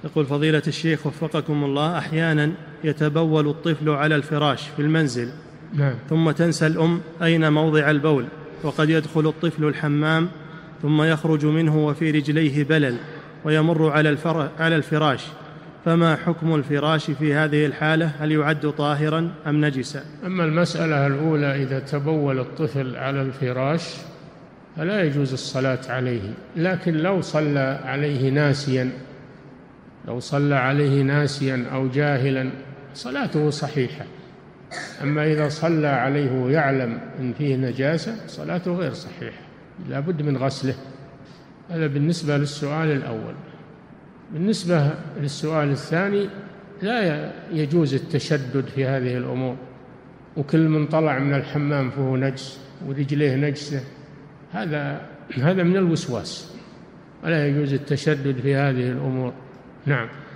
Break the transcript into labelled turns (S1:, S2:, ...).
S1: يقول فضيلة الشيخ وفقكم الله، أحيانا يتبول الطفل على الفراش في المنزل،
S2: نعم.
S1: ثم تنسى الأم أين موضع البول، وقد يدخل الطفل الحمام ثم يخرج منه وفي رجليه بلل ويمر على الفراش، فما حكم الفراش في هذه الحالة؟ هل يعد طاهرا أم نجسا؟
S2: أما المسألة الأولى، إذا تبول الطفل على الفراش فلا يجوز الصلاة عليه، لكن لو صلى عليه ناسيا أو جاهلا صلاته صحيحة. أما إذا صلى عليه ويعلم أن فيه نجاسة صلاته غير صحيحة، لا بد من غسله. هذا بالنسبة للسؤال الأول. بالنسبة للسؤال الثاني، لا يجوز التشدد في هذه الأمور، وكل من طلع من الحمام فهو نجس ورجليه نجسة، هذا من الوسواس، ولا يجوز التشدد في هذه الأمور. نعم.